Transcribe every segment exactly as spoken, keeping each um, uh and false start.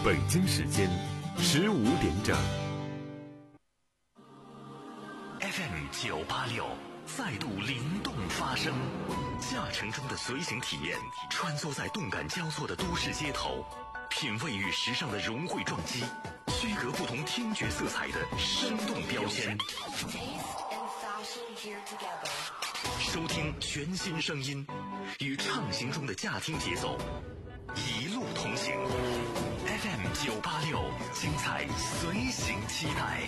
北京时间十五点整。 F M 九八六再度灵动发声，驾乘中的随行体验，穿梭在动感交错的都市街头，品味与时尚的融汇撞击，区隔不同听觉色彩的生动标签。收听全新声音，与畅行中的驾听节奏，一路同行。F M 九八六，精彩随行期待。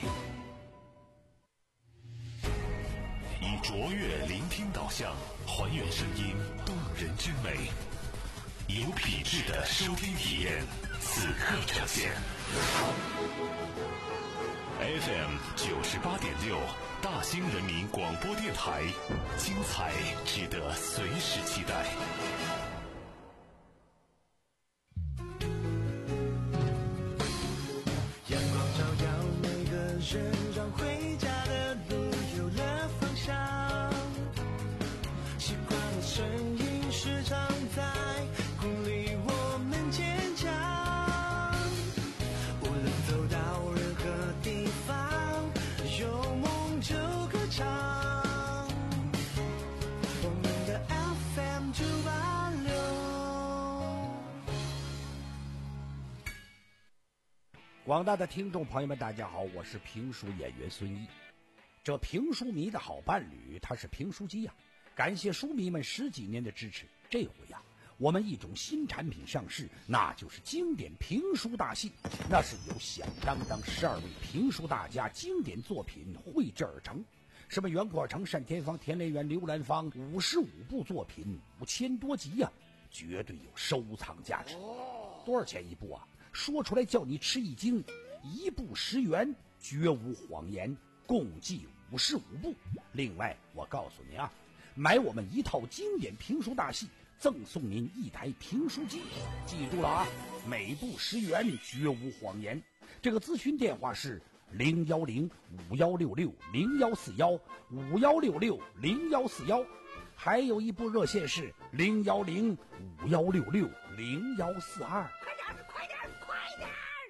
以卓越聆听导向，还原声音动人之美，有品质的收听体验，此刻呈现。F M 九十八点六，大兴人民广播电台，精彩值得随时期待。 阳光照耀每个人，让回家的路有了方向。习惯的声音时常在鼓励我们坚强。无论走到任何地方，有梦就歌唱。我们的 F M 九八六。 广大的听众朋友们，大家好，我是评书演员孙一。这评书迷的好伴侣，他是评书机呀、啊。感谢书迷们十几年的支持，这回呀、啊，我们一种新产品上市，那就是经典评书大戏。那是由响当当十二位评书大家经典作品绘制而成，什么袁阔成、单田芳、田连元、刘兰芳，五十五部作品，五千多集呀、啊，绝对有收藏价值。多少钱一部啊？说出来叫你吃一惊，一部十元，绝无谎言，共计五十五部。另外，我告诉你啊，买我们一套经典评书大戏，赠送您一台评书机。记住了啊，每部十元，绝无谎言。这个咨询电话是零幺零五幺六六零幺四幺五幺六六零幺四幺，还有一部热线是零幺零五幺六六零幺四二。快点，快点，快点！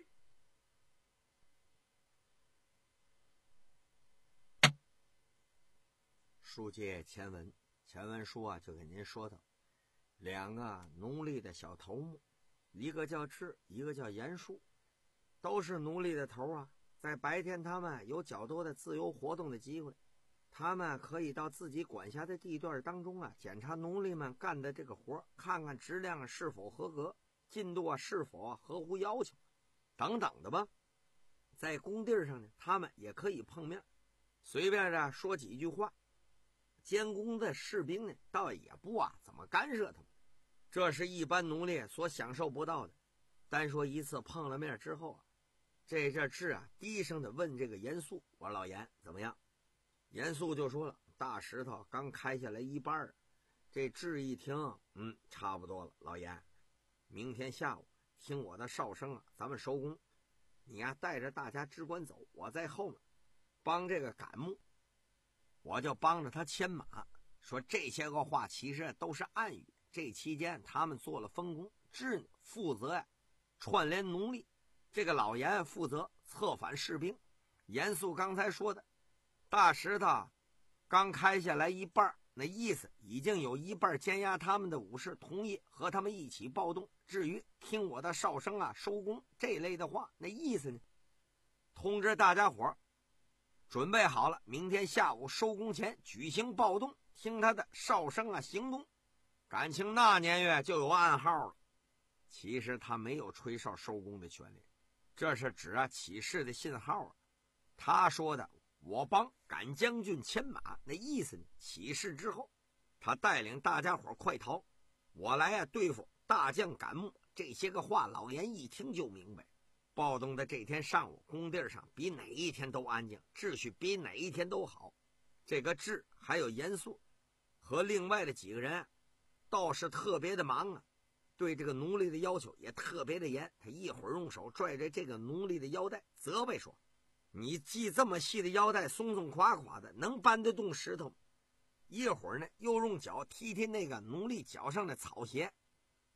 书接前文，前文书啊就给您说到，两个奴隶的小头目，一个叫智，一个叫严树，都是奴隶的头啊。在白天他们有较多的自由活动的机会，他们可以到自己管辖的地段当中啊，检查奴隶们干的这个活，看看质量是否合格，进度啊是否合乎要求，等等的吧。在工地上呢，他们也可以碰面，随便的说几句话。监工的士兵呢，倒也不啊怎么干涉他们，这是一般奴隶所享受不到的。单说一次碰了面之后啊，这这智啊低声的问这个严肃：“我说老严怎么样？”严肃就说了：“大石头刚开下来一半。”这智一听，嗯，差不多了，老严，明天下午听我的哨声啊，咱们收工。你呀、啊、带着大家只管走，我在后面帮这个赶木。我就帮着他牵马，说这些个话其实都是暗语。这期间他们做了分工，智负责呀串联奴隶，这个老严负责策反士兵。严肃刚才说的大石头刚开下来一半，那意思已经有一半监押他们的武士同意和他们一起暴动。至于听我的哨声啊收工这类的话，那意思呢，通知大家伙准备好了，明天下午收工前举行暴动，听他的哨声啊行动。感情那年月就有暗号了，其实他没有吹哨收工的权利，这是指啊起事的信号啊。他说的我帮赶将军牵马，那意思呢，起事之后他带领大家伙快逃，我来啊对付大将赶木。这些个话老严一听就明白，暴动的这天上午，工地上比哪一天都安静，秩序比哪一天都好。这个智还有严肃和另外的几个人倒是特别的忙啊，对这个奴隶的要求也特别的严。他一会儿用手拽着这个奴隶的腰带，责备说：“你系这么细的腰带，松松垮垮的，能搬得动石头吗？”一会儿呢，又用脚踢踢那个奴隶脚上的草鞋。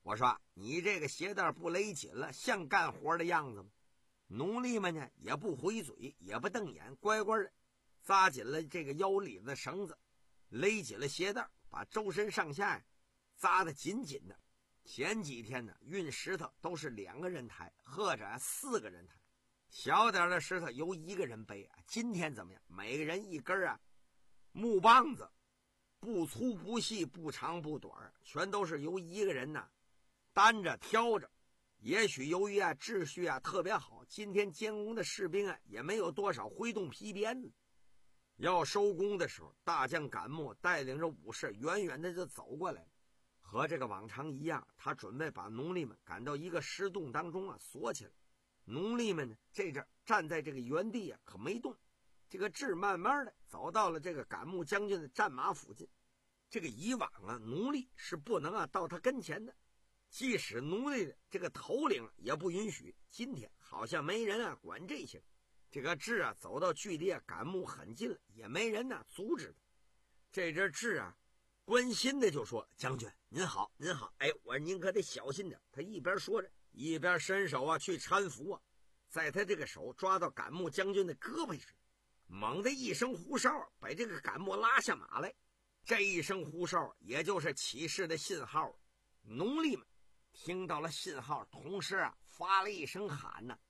我说你这个鞋带不勒紧了，像干活的样子吗？奴隶们呢也不回嘴，也不瞪眼，乖乖的扎紧了这个腰里的绳子，勒紧了鞋带，把周身上下呀扎得紧紧的。前几天呢运石头都是两个人抬，或者四个人抬，小点的石头由一个人背啊。今天怎么样？每个人一根啊木棒子，不粗不细，不长不短，全都是由一个人呢担着挑着。也许由于啊秩序啊特别好，今天监工的士兵啊也没有多少挥动皮鞭子。要收工的时候，大将赶木带领着武士远远的就走过来了。和这个往常一样，他准备把奴隶们赶到一个石洞当中啊锁起来。奴隶们呢这阵站在这个原地啊可没动。这个智慢慢的走到了这个赶木将军的战马附近。这个以往啊奴隶是不能啊到他跟前的，即使奴隶的这个头领也不允许。今天好像没人啊管这些。这个智啊走到距离啊赶木很近了，也没人呢、啊、阻止他。这阵智啊关心的就说：“将军您好，您好，哎，我说您可得小心点。”他一边说着，一边伸手啊去搀扶啊，在他这个手抓到赶木将军的胳膊时，猛的一声呼哨，把这个赶木拉下马来。这一声呼哨也就是起事的信号。奴隶们听到了信号，同时啊发了一声喊呢、啊：“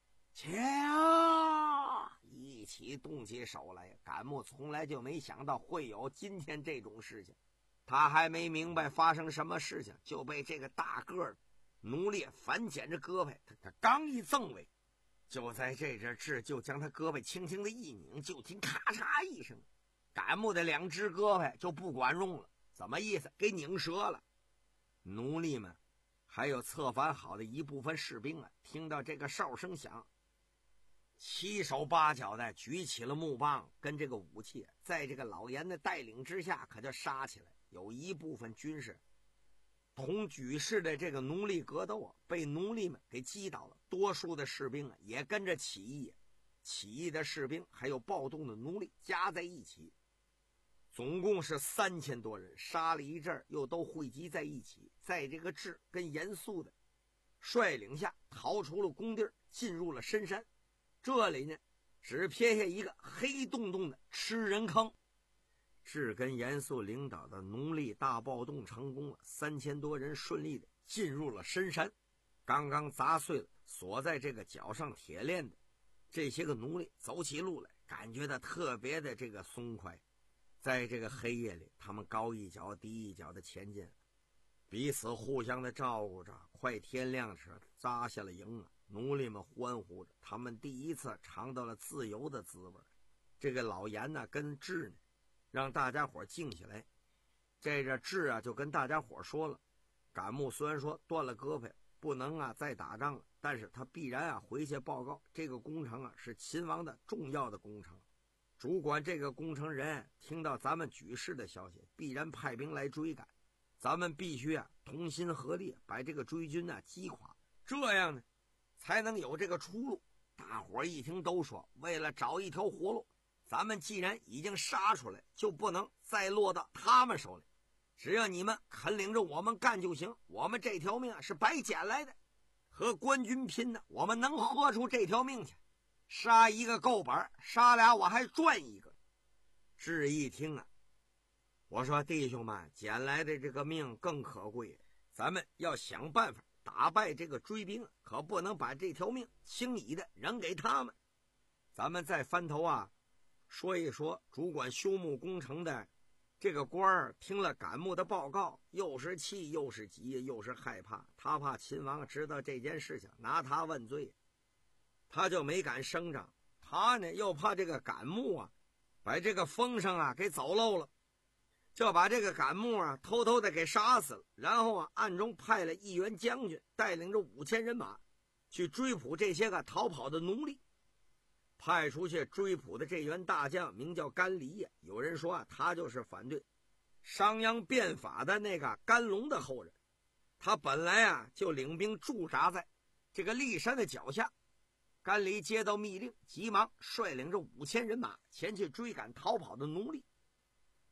瞧！”一起动起手来。赶木从来就没想到会有今天这种事情，他还没明白发生什么事情，就被这个大个儿奴隶反剪着胳膊，他他刚一赠尾，就在这阵智就将他胳膊轻轻的一拧，就听咔嚓一声，赶木的两只胳膊就不管用了。怎么意思？给拧折了。奴隶们还有策反好的一部分士兵啊，听到这个哨声响，七手八脚的举起了木棒跟这个武器，在这个老严的带领之下可就杀起来。有一部分军士同举事的这个奴隶格斗啊，被奴隶们给击倒了。多数的士兵啊也跟着起义，起义的士兵还有暴动的奴隶加在一起，总共是三千多人。杀了一阵又都汇集在一起，在这个智跟严肃的率领下逃出了工地，进入了深山。这里呢只撇下一个黑洞洞的吃人坑。智跟严肃领导的奴隶大暴动成功了，三千多人顺利的进入了深山。刚刚砸碎了锁在这个脚上铁链的这些个奴隶走起路来感觉到特别的这个松快。在这个黑夜里，他们高一脚低一脚的前进，彼此互相的照顾着。快天亮时扎下了营啊，奴隶们欢呼着，他们第一次尝到了自由的滋味。这个老严呢跟智呢让大家伙静下来。这个智啊就跟大家伙说了，赶木虽然说断了胳膊不能啊再打仗了，但是他必然啊回去报告，这个工程啊是秦王的重要的工程，主管这个工程人听到咱们举事的消息，必然派兵来追赶，咱们必须啊同心合力把这个追军啊击垮，这样呢才能有这个出路。大伙一听都说，为了找一条活路，咱们既然已经杀出来，就不能再落到他们手里，只要你们肯领着我们干就行，我们这条命是白捡来的，和官军拼的，我们能豁出这条命去，杀一个够本，杀俩我还赚一个。智一听啊，我说弟兄们，捡来的这个命更可贵，咱们要想办法打败这个追兵，可不能把这条命轻易的扔给他们。咱们再翻头啊说一说主管修木工程的这个官儿，听了赶木的报告，又是气又是急又是害怕。他怕秦王知道这件事情拿他问罪，他就没敢声张。他呢又怕这个赶木啊把这个风声啊给走漏了，就把这个赶木啊偷偷的给杀死了，然后啊暗中派了一员将军带领着五千人马去追捕这些个逃跑的奴隶。派出去追捕的这员大将名叫甘黎呀，有人说啊他就是反对商鞅变法的那个甘龙的后人。他本来啊就领兵驻扎在这个骊山的脚下。甘黎接到密令，急忙率领着五千人马前去追赶逃跑的奴隶。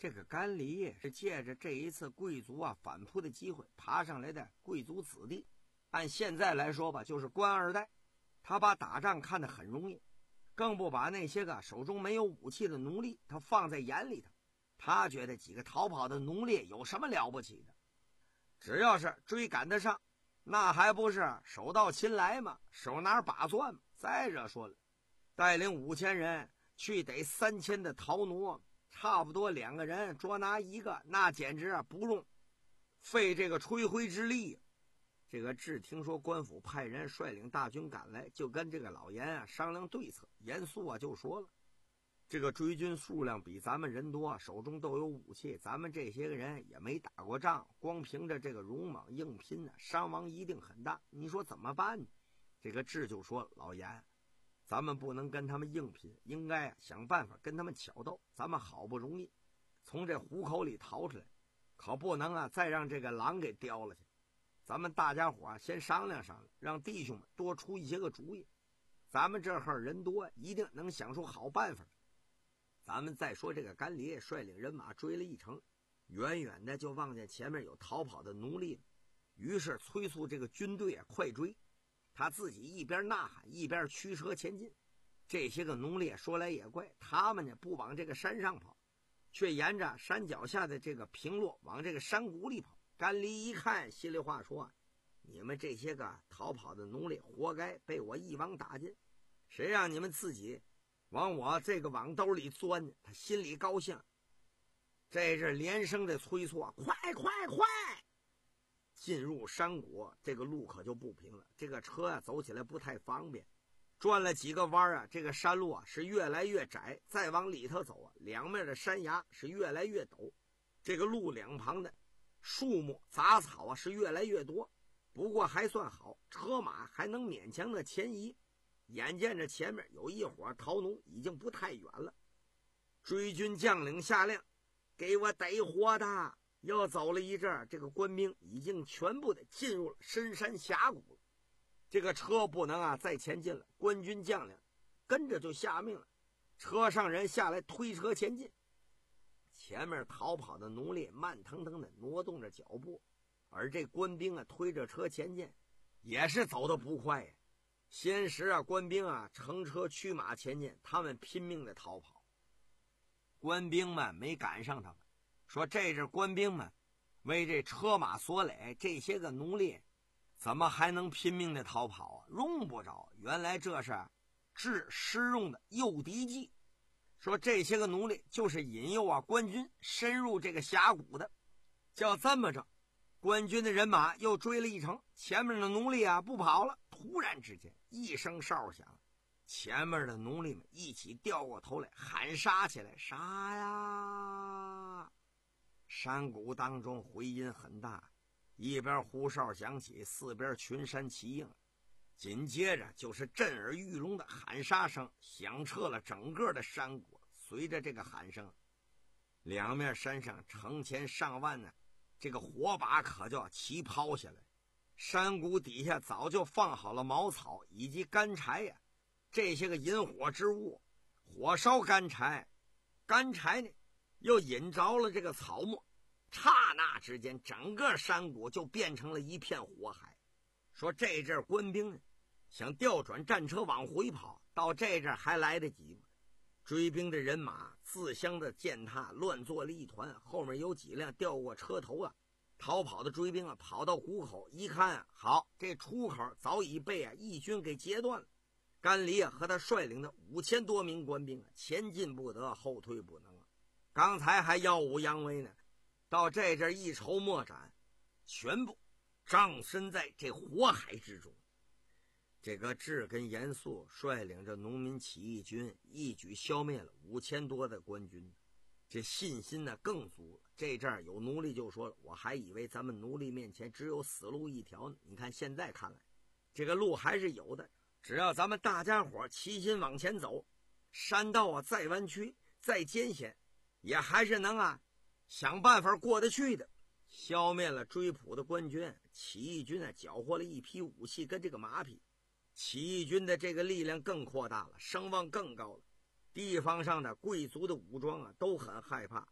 这个甘黎是借着这一次贵族啊反扑的机会爬上来的贵族子弟，按现在来说吧，就是官二代。他把打仗看得很容易，更不把那些个手中没有武器的奴隶他放在眼里头。他觉得几个逃跑的奴隶有什么了不起的，只要是追赶得上，那还不是手到擒来吗？手拿把攥吗？再者说了，带领五千人去逮三千的逃奴，差不多两个人捉拿一个，那简直啊不用费这个吹灰之力。这个志听说官府派人率领大军赶来，就跟这个老严啊商量对策。严肃啊就说了，这个追军数量比咱们人多，手中都有武器，咱们这些个人也没打过仗，光凭着这个勇猛硬拼呢、啊，伤亡一定很大。你说怎么办呢？这个志就说，老严，咱们不能跟他们硬拼，应该啊想办法跟他们巧斗。咱们好不容易从这虎口里逃出来，可不能啊再让这个狼给叼了去。咱们大家伙先商量商量，让弟兄们多出一些个主意。咱们这号人多，一定能想出好办法。咱们再说这个甘黎率领人马追了一程，远远的就望见前面有逃跑的奴隶了，于是催促这个军队啊快追。他自己一边呐喊一边驱车前进。这些个奴隶说来也怪，他们呢不往这个山上跑，却沿着山脚下的这个平路往这个山谷里跑。甘黎一看，心里话说，你们这些个逃跑的奴隶活该被我一网打尽，谁让你们自己往我这个网兜里钻呢？他心里高兴，这是连声的催促啊，快快快！进入山谷，这个路可就不平了，这个车啊走起来不太方便，转了几个弯啊，这个山路啊是越来越窄，再往里头走啊，两面的山崖是越来越陡，这个路两旁的树木杂草啊是越来越多，不过还算好，车马还能勉强的前移。眼见着前面有一伙逃奴已经不太远了，追军将领下令，给我逮活的。又走了一阵，这个官兵已经全部的进入了深山峡谷了。这个车不能啊再前进了，官军将领跟着就下命了，车上人下来推车前进。前面逃跑的奴隶慢腾腾的挪动着脚步，而这官兵啊推着车前进，也是走得不快呀。先时啊，官兵啊乘车驱马前进，他们拼命的逃跑。官兵们没赶上他们，说这是官兵们为这车马所累，这些个奴隶怎么还能拼命的逃跑啊？用不着，原来这是治施用的诱敌计。说这些个奴隶就是引诱啊官军深入这个峡谷的。叫这么着，官军的人马又追了一程，前面的奴隶啊不跑了。突然之间一声哨响，前面的奴隶们一起掉过头来喊杀起来，杀呀！山谷当中回音很大，一边呼哨响起，四边群山齐应，紧接着就是震耳欲聋的喊杀声，响彻了整个的山谷。随着这个喊声，两面山上成千上万呢，这个火把可就要齐抛下来。山谷底下早就放好了茅草以及干柴呀，这些个引火之物，火烧干柴，干柴呢又引着了这个草木，刹那之间整个山谷就变成了一片火海。说这阵官兵呢想调转战车往回跑，到这阵还来得及吗？追兵的人马自相的践踏，乱作了一团，后面有几辆掉过车头啊，逃跑的追兵啊跑到谷口一看啊，好，这出口早已被啊义军给截断了。甘黎啊和他率领的五千多名官兵啊前进不得，后退不能啊，刚才还耀武扬威呢，到这阵一筹莫展，全部葬身在这火海之中。这个志跟严肃率领着农民起义军一举消灭了五千多的官军，这信心呢更足了。这阵儿有奴隶就说了，我还以为咱们奴隶面前只有死路一条呢，你看现在看来这个路还是有的，只要咱们大家伙齐心往前走，山道啊再弯曲再艰险，也还是能啊想办法过得去的。消灭了追捕的官军，起义军啊缴获了一批武器跟这个马匹，起义军的这个力量更扩大了，声望更高了。地方上的贵族的武装啊都很害怕，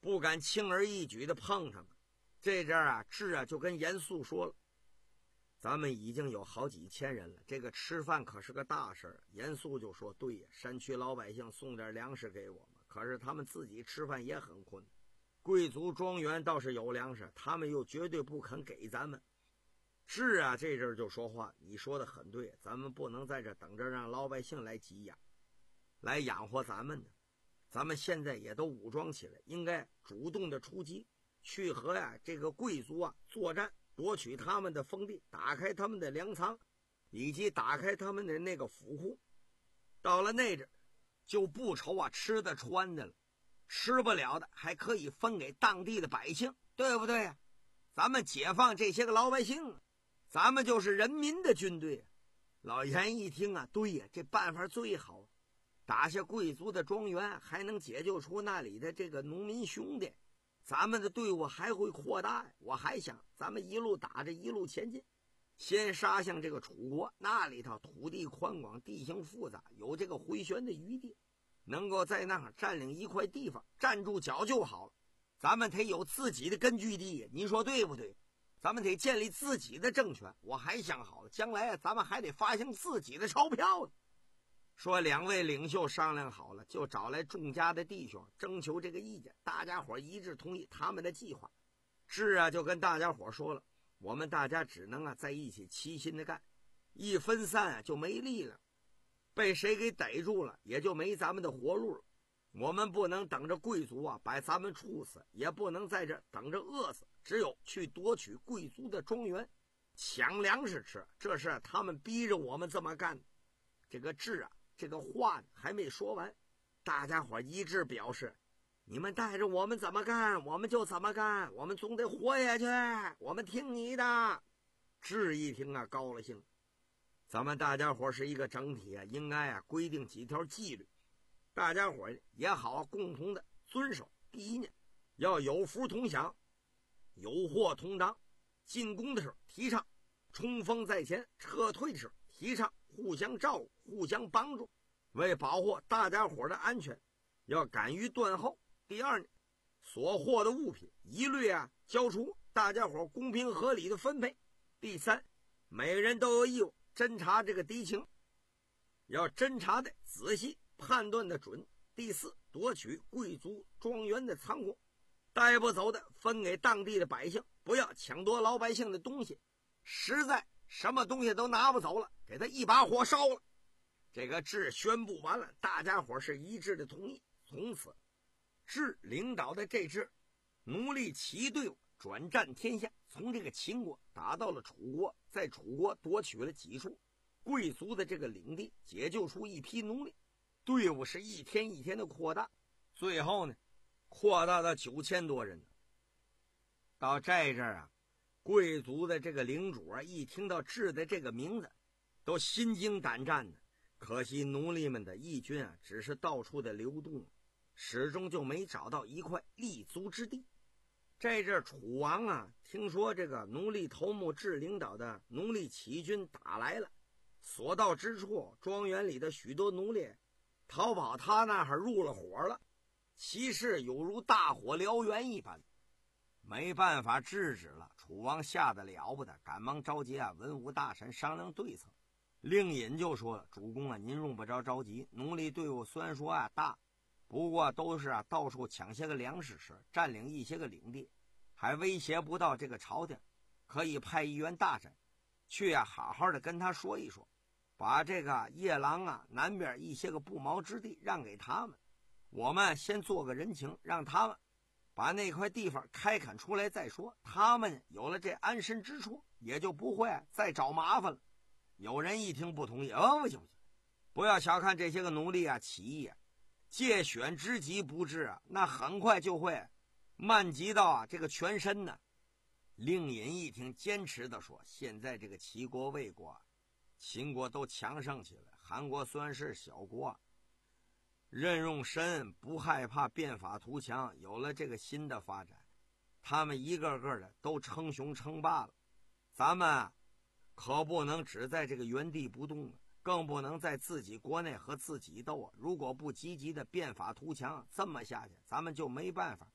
不敢轻而易举的碰他们。这阵儿啊，智啊就跟严肃说了，咱们已经有好几千人了，这个吃饭可是个大事儿。严肃就说，对呀，山区老百姓送点粮食给我们，可是他们自己吃饭也很困难。贵族庄园倒是有粮食，他们又绝对不肯给咱们。是啊，这阵儿就说话，你说的很对，咱们不能在这等着让老百姓来给养，来养活咱们呢。咱们现在也都武装起来，应该主动的出击，去和呀这个贵族啊作战，夺取他们的封地，打开他们的粮仓，以及打开他们的那个府库。到了那阵就不愁啊吃的穿的了，吃不了的还可以分给当地的百姓，对不对呀？咱们解放这些个老百姓，咱们就是人民的军队。老严一听啊，对呀，这办法最好，打下贵族的庄园，还能解救出那里的这个农民兄弟，咱们的队伍还会扩大。我还想咱们一路打着一路前进，先杀向这个楚国，那里头土地宽广，地形复杂，有这个回旋的余地，能够在那儿占领一块地方，站住脚就好了。咱们得有自己的根据地，您说对不对？咱们得建立自己的政权。我还想好了，将来咱们还得发行自己的钞票呢。说两位领袖商量好了，就找来众家的弟兄征求这个意见，大家伙一致同意他们的计划。智啊就跟大家伙说了，我们大家只能啊在一起齐心的干，一分散啊就没力了，被谁给逮住了也就没咱们的活路了。我们不能等着贵族啊把咱们处死，也不能在这等着饿死，只有去夺取贵族的庄园，抢粮食吃，这是他们逼着我们这么干的。这个智啊这个话呢还没说完，大家伙一致表示，你们带着我们怎么干我们就怎么干，我们总得活下去，我们听你的。智一听啊高了兴，咱们大家伙是一个整体啊，应该啊规定几条纪律，大家伙也好共同的遵守。第一呢，要有福同享，有祸同当。进攻的时候提倡冲锋在前，撤退的时候提倡互相照顾，互相帮助。为保护大家伙的安全，要敢于断后。第二呢，所获的物品一律啊交出，大家伙公平合理的分配。第三，每个人都有义务侦查这个敌情，要侦查的仔细，判断的准。第四，夺取贵族庄园的仓库，带不走的分给当地的百姓，不要抢夺老百姓的东西，实在什么东西都拿不走了，给他一把火烧了。这个智宣布完了，大家伙是一致的同意。从此智领导的这支奴隶起义队伍转战天下，从这个秦国打到了楚国，在楚国夺取了几处贵族的这个领地，解救出一批奴隶。队伍是一天一天的扩大，最后呢扩大到九千多人。到这阵儿啊，贵族的这个领主啊一听到智的这个名字都心惊胆战的。可惜奴隶们的义军啊只是到处的流动，始终就没找到一块立足之地。这阵楚王啊听说这个奴隶头目智领导的奴隶起义军打来了，所到之处庄园里的许多奴隶逃跑他那儿入了火了，其势有如大火燎原一般，没办法制止了。楚王吓得了不得，赶忙召集啊文武大臣商量对策。令尹就说了，主公啊，您用不着着急，奴隶队伍虽然说啊大，不过都是啊到处抢些个粮食吃，占领一些个领地，还威胁不到这个朝廷，可以派一员大臣去啊好好的跟他说一说，把这个夜郎啊南边一些个不毛之地让给他们，我们先做个人情，让他们把那块地方开垦出来再说，他们有了这安身之处，也就不会再找麻烦了。有人一听不同意，哦，不行不行，不要小看这些个奴隶啊起义啊，借选之急不至啊，那很快就会漫及到啊这个全身呢。令尹一听坚持的说，现在这个齐国魏国秦国都强盛起来，韩国虽然是小国，任用深，不害怕变法图强，有了这个新的发展，他们一个个的都称雄称霸了，咱们可不能只在这个原地不动了，更不能在自己国内和自己斗啊！如果不积极的变法图强，这么下去咱们就没办法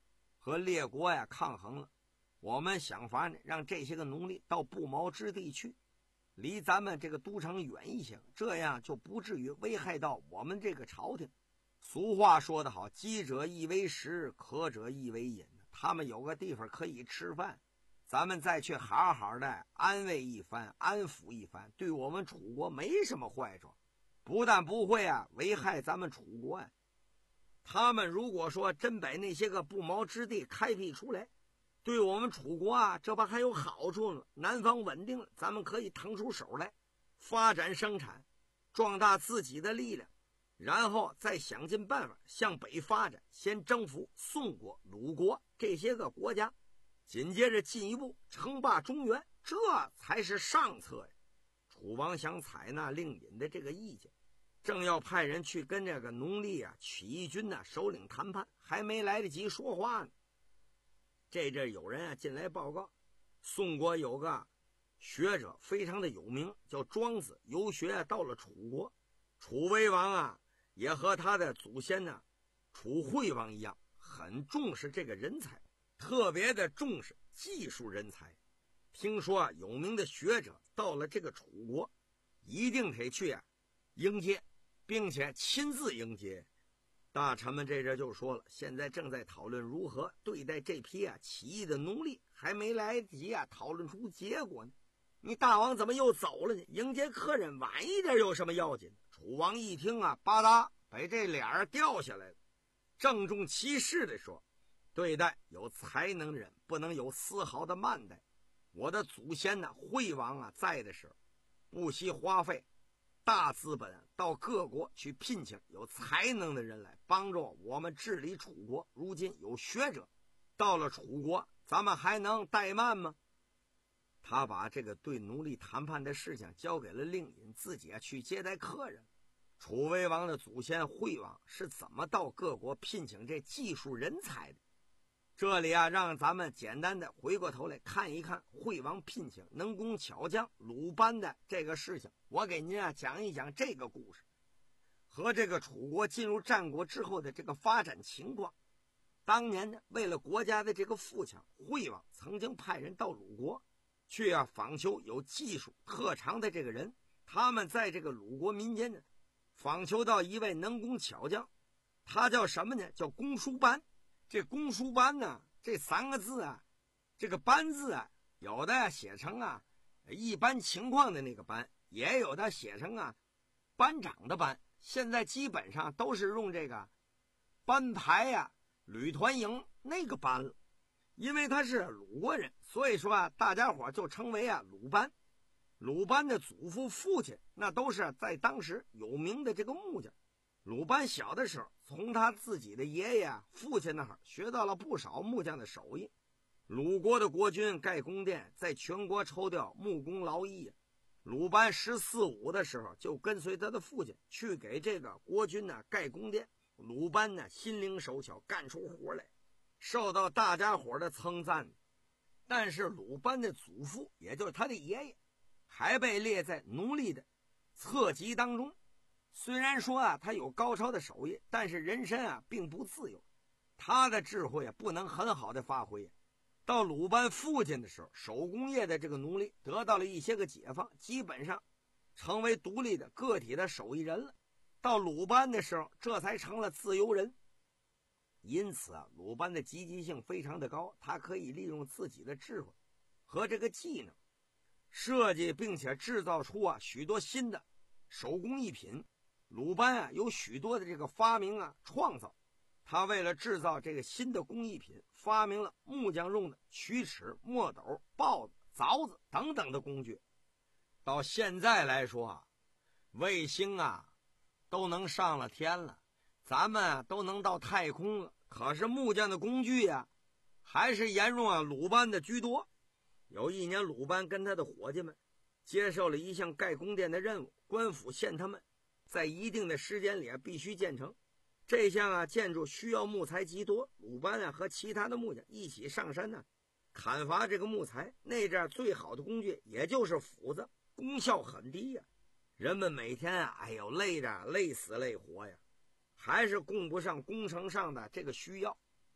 和列国呀抗衡了。我们想法呢，让这些个奴隶到不毛之地去，离咱们这个都城远一些，这样就不至于危害到我们这个朝廷。俗话说得好，饥者易为食，渴者易为饮。他们有个地方可以吃饭，咱们再去好好的安慰一番，安抚一番，对我们楚国没什么坏处，不但不会啊危害咱们楚国呀。他们如果说真把那些个不毛之地开辟出来，对我们楚国啊，这不还有好处呢？南方稳定了，咱们可以腾出手来，发展生产，壮大自己的力量，然后再想尽办法向北发展，先征服宋国、鲁国这些个国家，紧接着进一步称霸中原，这才是上策呀。楚王想采纳令尹的这个意见，正要派人去跟这个农历啊起义军呐、啊、首领谈判，还没来得及说话呢。这阵有人啊进来报告，宋国有个学者非常的有名，叫庄子，游学到了楚国。楚威王啊也和他的祖先呢楚惠王一样，很重视这个人才，特别的重视技术人才。听说啊有名的学者到了这个楚国，一定得去啊迎接，并且亲自迎接。大臣们这阵就说了，现在正在讨论如何对待这批啊起义的奴隶，还没来得及啊讨论出结果呢。你大王怎么又走了呢？迎接客人晚一点有什么要紧？楚王一听啊，吧嗒把这脸儿掉下来了，郑重其事地说，对待有才能的人不能有丝毫的慢待。我的祖先呢惠王啊在的时候，不惜花费大资本到各国去聘请有才能的人来帮助我们治理楚国。如今有学者到了楚国，咱们还能怠慢吗？他把这个对奴隶谈判的事情交给了令尹，自己啊去接待客人。楚威王的祖先惠王是怎么到各国聘请这技术人才的？这里啊，让咱们简单的回过头来看一看惠王聘请能工巧匠鲁班的这个事情。我给您啊讲一讲这个故事和这个楚国进入战国之后的这个发展情况。当年呢，为了国家的这个富强，惠王曾经派人到鲁国去啊访求有技术特长的这个人。他们在这个鲁国民间呢访求到一位能工巧匠，他叫什么呢？叫公叔班。这公叔班呢，这三个字啊，这个班字啊，有的写成啊一般情况的那个班，也有的写成啊班长的班。现在基本上都是用这个班排呀、啊、旅团营那个班了。因为他是鲁国人，所以说啊，大家伙就称为啊鲁班。鲁班的祖父父亲那都是在当时有名的这个木匠。鲁班小的时候从他自己的爷爷父亲那儿学到了不少木匠的手艺。鲁国的国君盖宫殿在全国抽调木工劳役，鲁班十四五的时候就跟随他的父亲去给这个国君呢盖宫殿。鲁班呢心灵手巧，干出活来，受到大家伙的称赞。但是鲁班的祖父也就是他的爷爷还被列在奴隶的册籍当中。虽然说啊他有高超的手艺，但是人身啊并不自由，他的智慧啊不能很好的发挥。到鲁班父亲的时候，手工业的这个奴隶得到了一些个解放，基本上成为独立的个体的手艺人了。到鲁班的时候，这才成了自由人。因此啊，鲁班的积极性非常的高，他可以利用自己的智慧和这个技能，设计并且制造出啊许多新的手工艺品。鲁班啊有许多的这个发明啊创造，他为了制造这个新的工艺品，发明了木匠用的曲尺、墨斗、刨子、凿子等等的工具。到现在来说啊，卫星啊都能上了天了，咱们啊都能到太空了，可是木匠的工具啊还是沿用啊鲁班的居多。有一年，鲁班跟他的伙计们接受了一项盖宫殿的任务，官府限他们在一定的时间里啊必须建成。这项啊建筑需要木材极多，鲁班啊和其他的木匠一起上山呢、啊、砍伐这个木材。那阵最好的工具也就是斧子，功效很低呀、啊。人们每天啊哎呦累着累死累活呀，还是供不上工程上的这个需要。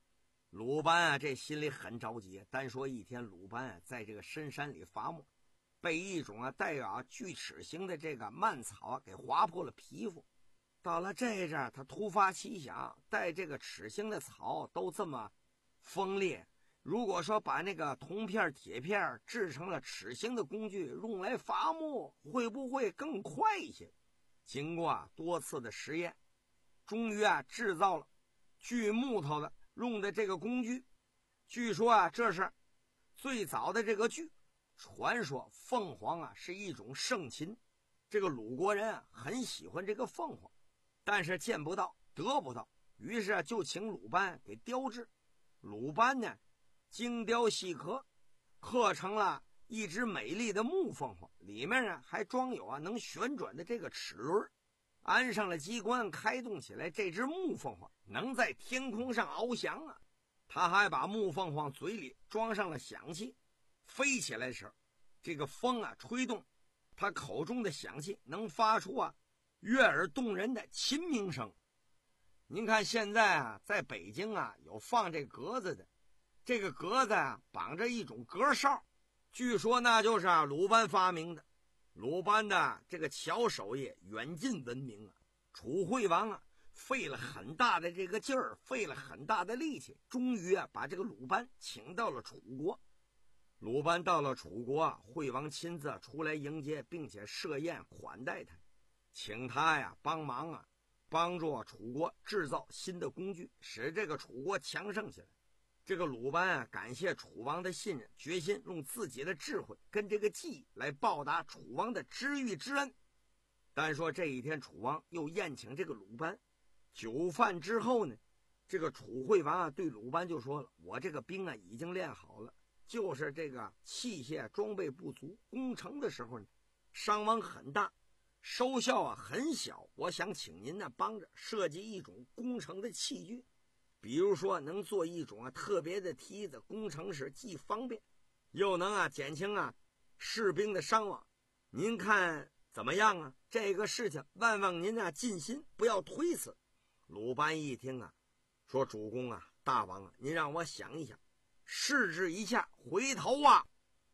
鲁班啊，这心里很着急。单说一天，鲁班啊，在这个深山里伐木，被一种啊带有啊锯齿形的这个蔓草啊给划破了皮肤。到了这阵，他突发奇想，带这个齿形的草都这么锋利，如果说把那个铜片、铁片制成了齿形的工具，用来伐木，会不会更快一些？经过啊多次的实验，终于啊制造了锯木头的用的这个工具。据说啊这是最早的这个锯。传说凤凰啊是一种圣禽，这个鲁国人啊很喜欢这个凤凰，但是见不到，得不到，于是啊就请鲁班给雕制。鲁班呢精雕细刻，刻成了一只美丽的木凤凰，里面呢还装有啊能旋转的这个齿轮，安上了机关，开动起来，这只木凤凰能在天空上翱翔啊。他还把木凤凰嘴里装上了响器，飞起来时，这个风啊吹动他口中的响器，能发出啊悦耳动人的琴鸣声。您看现在啊在北京啊有放这格子的，这个格子啊绑着一种格哨，据说那就是啊鲁班发明的。鲁班的这个巧手艺远近闻名啊，楚惠王啊费了很大的这个劲儿，费了很大的力气，终于啊把这个鲁班请到了楚国。鲁班到了楚国啊，惠王亲自出来迎接，并且设宴款待他，请他呀帮忙啊帮助楚国制造新的工具，使这个楚国强盛起来。这个鲁班啊感谢楚王的信任，决心用自己的智慧跟这个技艺来报答楚王的知遇之恩。但说这一天楚王又宴请这个鲁班，酒饭之后呢，这个楚惠王啊对鲁班就说了，我这个兵啊已经练好了，就是这个器械装备不足，攻城的时候呢伤亡很大，收效啊很小，我想请您呢帮着设计一种攻城的器具，比如说能做一种啊特别的梯子，攻城时既方便又能啊减轻啊士兵的伤亡，您看怎么样啊？这个事情万望您啊尽心，不要推辞。鲁班一听啊，说主公啊，大王啊，您让我想一想，试制一下，回头啊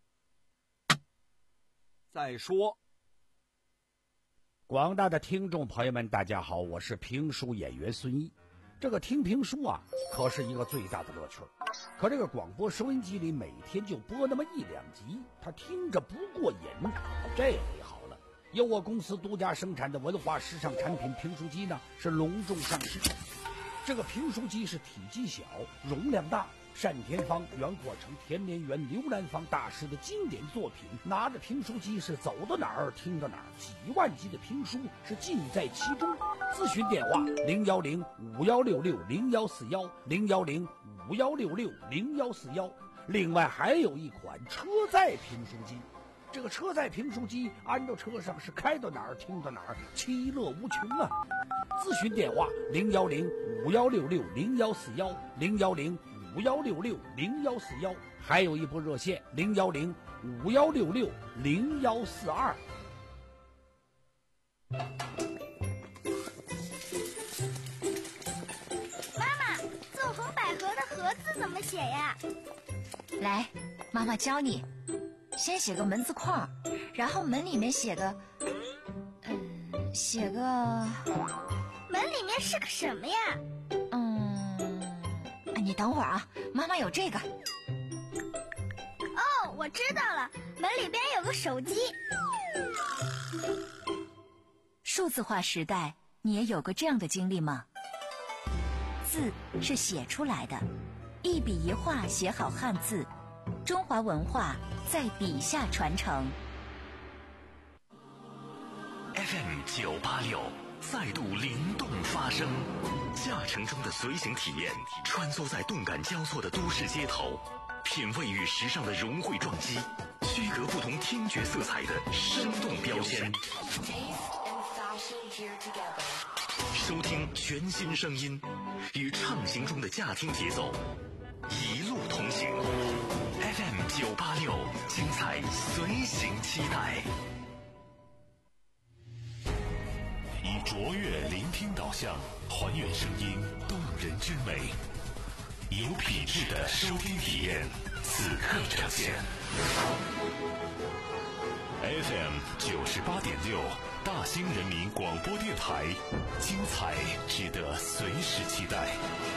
再说。 广大的听众朋友们，大家好，我是评书演员孙一。这个听评书啊，可是一个最大的乐趣。可这个广播收音机里每天就播那么一两集，他听着不过瘾。这回好了，由我公司独家生产的文化时尚产品评书机呢，是隆重上市。这个评书机是体积小，容量大，单田芳、袁阔成、田连元、刘兰芳大师的经典作品，拿着评书机是走到哪儿听到哪儿，几万集的评书是尽在其中。咨询电话零幺零五幺六六零幺四幺零幺零五幺六六零幺四幺。另外还有一款车载评书机，这个车载评书机安到车上是开到哪儿听到哪儿，其乐无穷啊！咨询电话零幺零五幺六六零幺四幺零幺零五幺六六零幺四幺，还有一部热线零幺零五幺六六零幺四二。 妈妈，纵横捭阖的阖字怎么写呀？ 来，妈妈教你。先写个门字框，然后门里面写个，嗯，写个。 门里面是个什么呀？ 嗯，你等会儿啊，妈妈有这个。 哦，我知道了，门里边有个手机。 数字化时代，你也有过这样的经历吗？字是写出来的，一笔一画写好汉字，中华文化在笔下传承。 F M 九八六再度灵动发声，驾乘中的随行体验，穿梭在动感交错的都市街头，品味与时尚的融汇撞击，区隔不同听觉色彩的生动标签。收听全新声音，与畅行中的驾听节奏，一路同行。F M 九八六，精彩随行期待。以卓越聆听导向，还原声音动人之美。 有品质的收听体验，此刻呈现。F M 九十八点六，大兴人民广播电台，精彩值得随时期待。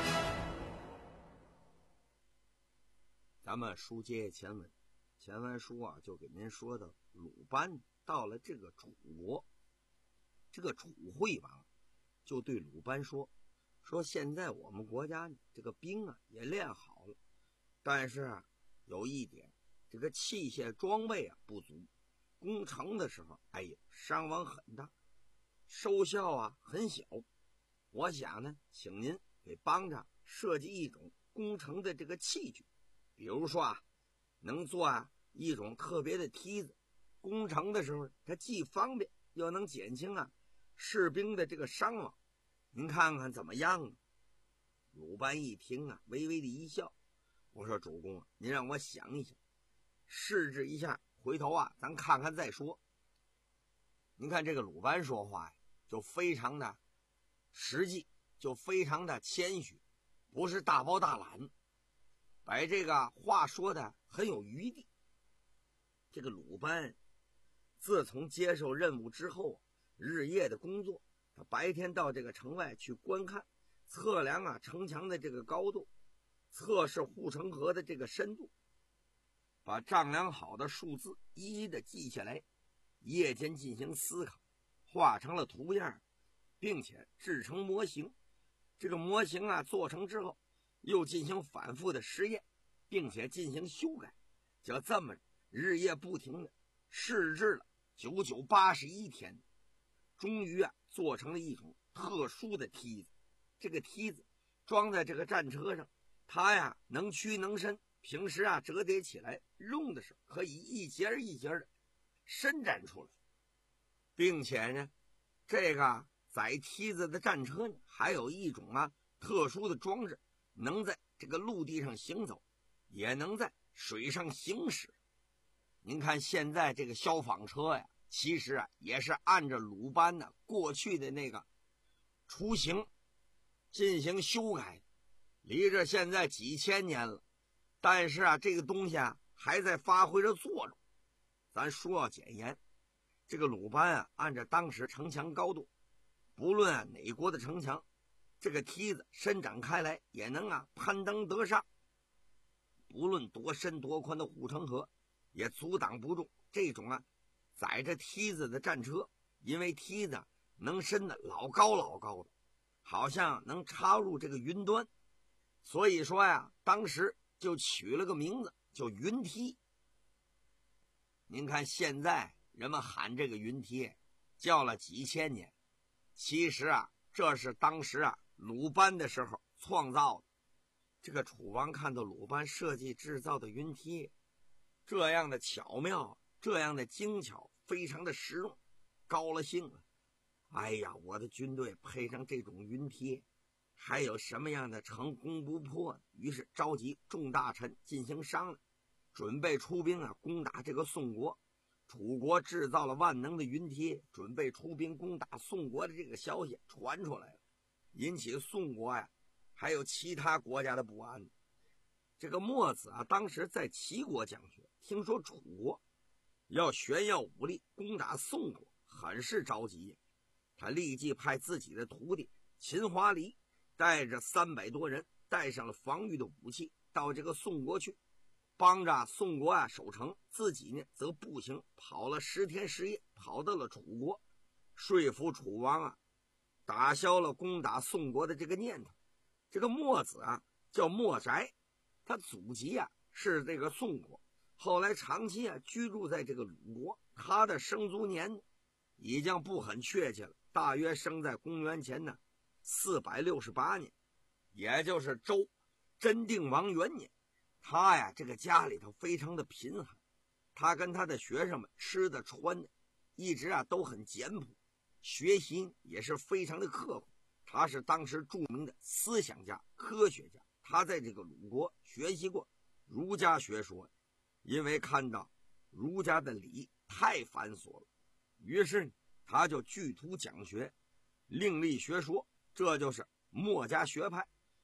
咱们书接前文，前文书啊就给您说的鲁班到了这个楚国，这个楚惠王就对鲁班说说现在我们国家这个兵啊也练好了，但是啊有一点，这个器械装备啊不足，攻城的时候哎呀伤亡很大，收效啊很小。我想呢请您给帮着设计一种攻城的这个器具，比如说啊能做啊一种特别的梯子，攻城的时候它既方便又能减轻啊士兵的这个伤亡，您看看怎么样啊？鲁班一听啊微微的一笑，我说主公啊，您让我想一想，试制一下，回头啊咱看看再说。您看这个鲁班说话呀就非常的实际，就非常的谦虚，不是大包大揽，把这个话说的很有余地。这个鲁班自从接受任务之后，日夜的工作，他白天到这个城外去观看，测量啊城墙的这个高度，测试护城河的这个深度，把丈量好的数字一一的记下来，夜间进行思考，画成了图样，并且制成模型。这个模型啊做成之后，又进行反复的实验，并且进行修改，就这么日夜不停的试制了九九八十一天，终于啊做成了一种特殊的梯子。这个梯子装在这个战车上，它呀能屈能伸，平时啊折叠起来，用的时候可以一节一节的伸展出来，并且呢这个载梯子的战车呢还有一种啊特殊的装置，能在这个陆地上行走，也能在水上行驶。您看现在这个消防车呀，其实啊也是按照鲁班呢过去的那个雏形进行修改，离着现在几千年了，但是啊这个东西啊还在发挥着作用。咱说要简言，这个鲁班啊按照当时城墙高度，不论啊哪国的城墙，这个梯子伸展开来也能啊攀登得上，不论多深多宽的护城河也阻挡不住这种啊载着梯子的战车，因为梯子能伸得老高老高的，好像能插入这个云端，所以说呀当时就取了个名字叫云梯。您看现在人们喊这个云梯叫了几千年，其实啊这是当时啊鲁班的时候创造的。这个楚王看到鲁班设计制造的云梯这样的巧妙，这样的精巧，非常的实用，高了兴了。哎呀，我的军队配上这种云梯还有什么样的成功不破呢？于是召集众大臣进行商量，准备出兵啊攻打这个宋国。楚国制造了万能的云梯，准备出兵攻打宋国的这个消息传出来了，引起宋国呀还有其他国家的不安。这个墨子啊当时在齐国讲学，听说楚国要炫耀武力攻打宋国，很是着急。他立即派自己的徒弟秦华黎带着三百多人，带上了防御的武器，到这个宋国去帮着宋国啊守城，自己呢则步行跑了十天十夜，跑到了楚国，说服楚王啊打消了攻打宋国的这个念头。这个墨子啊叫墨翟，他祖籍啊是这个宋国，后来长期啊居住在这个鲁国，他的生卒年已经不很确切了，大约生在公元前呢四百六十八年，也就是周真定王元年。他呀这个家里头非常的贫寒，他跟他的学生们吃的穿的一直啊都很简朴，学习也是非常的刻苦。他是当时著名的思想家、科学家，他在这个鲁国学习过儒家学说，因为看到儒家的礼太繁琐了，于是他就聚图讲学，另立学说，这就是墨家学派。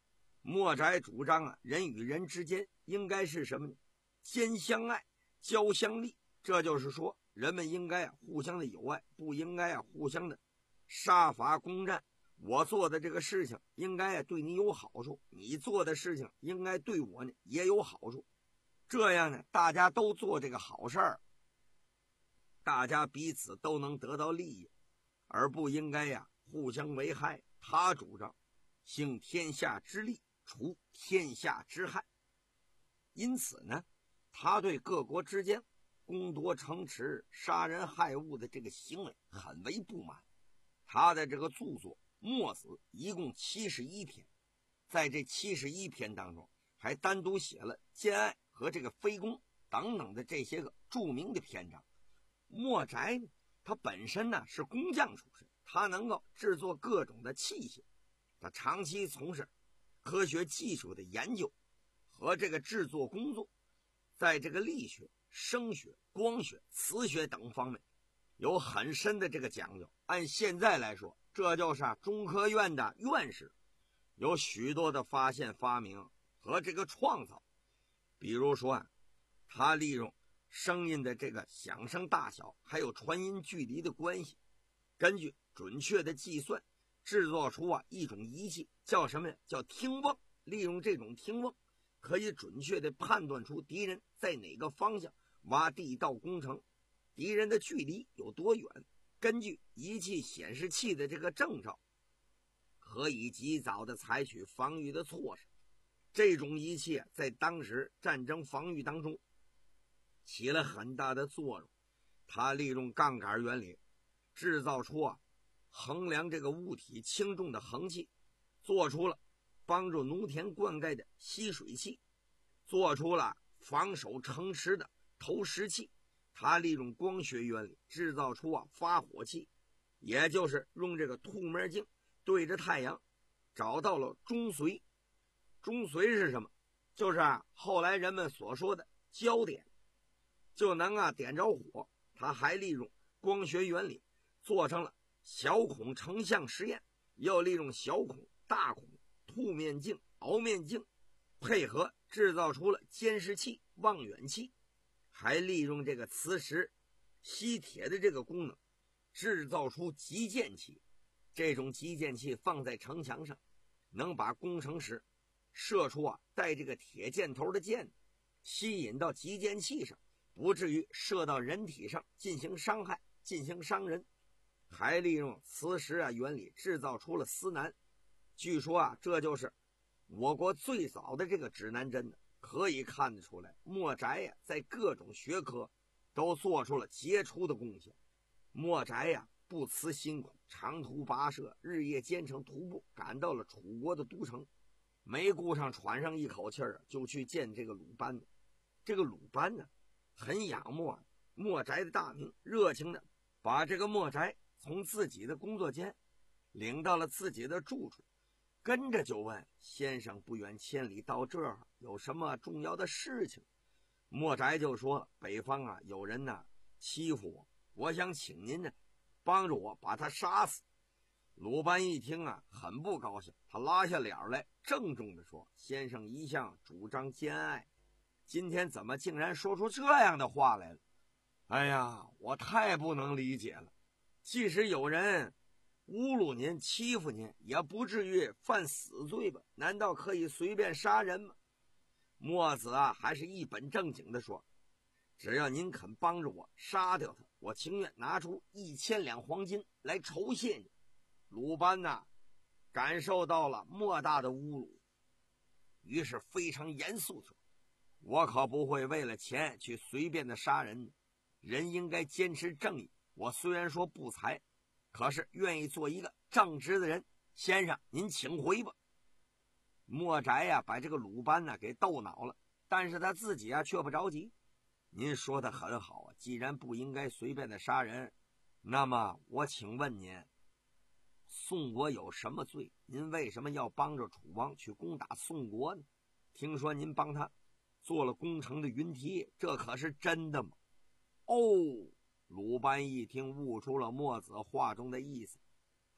莫宅主张啊，人与人之间应该是什么呢？兼相爱，交相利。这就是说，人们应该啊互相的友爱，不应该啊互相的杀伐攻战。我做的这个事情应该啊对你有好处，你做的事情应该对我呢也有好处。这样呢，大家都做这个好事儿，大家彼此都能得到利益，而不应该呀、啊、互相为害。他主张兴天下之利，除天下之害。因此呢，他对各国之间攻夺城池、杀人害物的这个行为很为不满。他的这个著作《墨子》一共七十一篇，在这七十一篇当中，还单独写了兼爱和这个非攻等等的这些个著名的篇章。莫宅呢，他本身呢是工匠出身，他能够制作各种的器械，他长期从事科学技术的研究和这个制作工作，在这个力学、声学、光学、磁学等方面有很深的这个讲究。按现在来说，这就是啊中科院的院士，有许多的发现、发明和这个创造。比如说啊，他利用声音的这个响声大小，还有传音距离的关系，根据准确的计算，制作出啊一种仪器，叫什么呀？叫听瓮。利用这种听瓮，可以准确地判断出敌人在哪个方向挖地道工程，敌人的距离有多远。根据仪器显示器的这个征兆，可以及早地采取防御的措施。这种仪器在当时战争防御当中起了很大的作用。它利用杠杆原理，制造出啊衡量这个物体轻重的衡器，做出了帮助农田灌溉的吸水器，做出了防守城池的投石器。它利用光学原理制造出啊发火器，也就是用这个凸面镜对着太阳，找到了中髓。中髓是什么？就是啊后来人们所说的焦点，就能啊点着火。它还利用光学原理做成了小孔成像实验，又利用小孔、大孔、凸面镜、凹面镜配合制造出了监视器、望远器，还利用这个磁石吸铁的这个功能，制造出击剑器。这种击剑器放在城墙上，能把工程师射出啊带这个铁箭头的箭，吸引到击剑器上，不至于射到人体上进行伤害、进行伤人。还利用磁石啊原理制造出了丝楠。据说啊这就是我国最早的这个指南针呢。可以看得出来，莫宅呀在各种学科都做出了杰出的贡献。莫宅呀不辞辛苦，长途跋涉，日夜兼程徒步，赶到了楚国的都城，没顾上喘上一口气儿，就去见这个鲁班。这个鲁班呢很仰慕啊莫宅的大名，热情的把这个莫宅从自己的工作间领到了自己的住处，跟着就问：先生不远千里到这儿，有什么重要的事情？莫宅就说：北方啊有人呢欺负我，我想请您呢帮助我把他杀死。鲁班一听啊很不高兴，他拉下脸来郑重地说：先生一向主张兼爱，今天怎么竟然说出这样的话来了？哎呀，我太不能理解了。即使有人侮辱您、欺负您，也不至于犯死罪吧？难道可以随便杀人吗？墨子啊还是一本正经地说：只要您肯帮助我杀掉他，我情愿拿出一千两黄金来酬谢你。鲁班呐、啊、感受到了莫大的侮辱，于是非常严肃地说：我可不会为了钱去随便的杀人，人应该坚持正义。我虽然说不才，可是愿意做一个正直的人。先生您请回吧。莫宅呀、啊、把这个鲁班呢、啊、给逗恼了，但是他自己啊却不着急。您说的很好啊，既然不应该随便的杀人，那么我请问您，宋国有什么罪？您为什么要帮着楚王去攻打宋国呢？听说您帮他做了攻城的云梯，这可是真的吗？哦，鲁班一听悟出了墨子话中的意思，